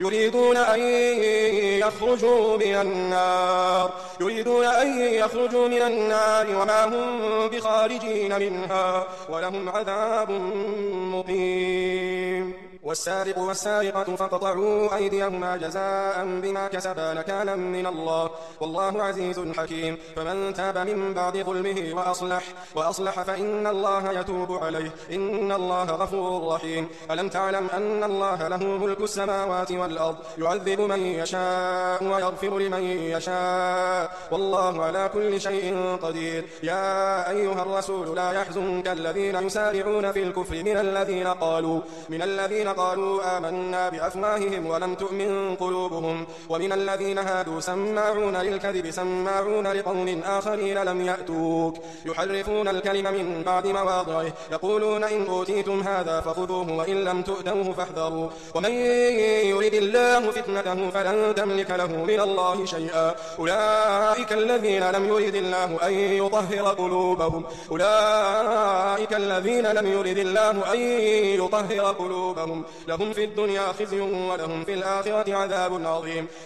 يريدون أن يخرجوا من النار وما هم بخارجين منها ولهم عذاب مقيم. والسارق والسارقة فاقطعوا أيديهما جزاء بما كسبا نكالا من الله والله عزيز حكيم. فمن تاب من بعد ظلمه وأصلح فإن الله يتوب عليه إن الله غفور رحيم. ألم تعلم أن الله له ملك السماوات والأرض يعذب من يشاء ويغفر لمن يشاء والله على كل شيء قدير. يا أيها الرسول لا يحزنك الذين يسارعون في الكفر من الذين قالوا آمنا بأفواههم ولم تؤمن قلوبهم ومن الذين هادوا سماعون للكذب سماعون لقوم آخرين لم يأتوك يحرفون الكلم من بعد مواضعه يقولون إن أوتيتم هذا فخذوه وإن لم تؤتوه فاحذروا ومن يرد الله فتنته فلن تملك له من الله شيئا. أولئك الذين لم يرد الله أن يطهر قلوبهم لهم في الدنيا خزي ولهم في الآخرة عذاب عظيم.